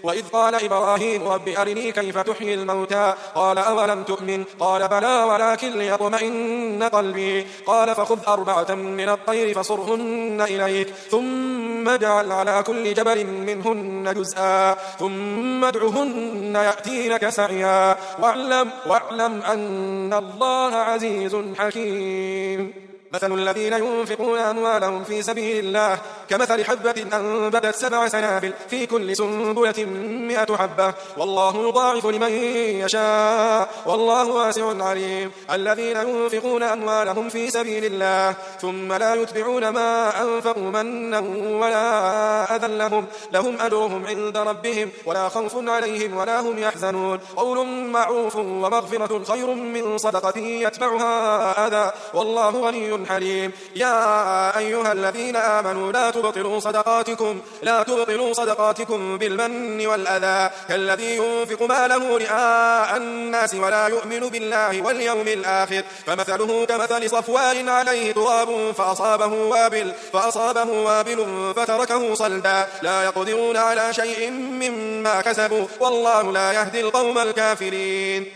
وإذ قال إبراهيم رب أرني كيف تحيي الموتى قال أولم تؤمن قال بلى ولكن ليطمئن قلبي قال فخذ 4 من الطير فصرهن إليك ثم اجعل على كل جبل منهن جزءا ثم ادعهن يأتينك سعيا واعلم أن الله عزيز حكيم. مثل الذين ينفقون أموالهم في سبيل الله كمثل حبة أنبتت 7 سنابل في كل سنبلة 100 حبة والله يضاعف لمن يشاء والله واسع عليم. الذين ينفقون أموالهم في سبيل الله ثم لا يتبعون ما أنفقوا منا ولا أذى لهم أجرهم عند ربهم ولا خوف عليهم ولا هم يحزنون. قول معروف ومغفرة خير من صدقة يتبعها أذى والله غني حليم. يا أيها الذين آمنوا لا تبطلوا صدقاتكم بالمن والأذى كالذي ينفق ماله رئاء الناس ولا يؤمن بالله واليوم الآخر فمثله كمثل صفوان عليه تراب فأصابه وابل فتركه صلدا لا يقدرون على شيء مما كسبوا والله لا يهدي القوم الكافرين.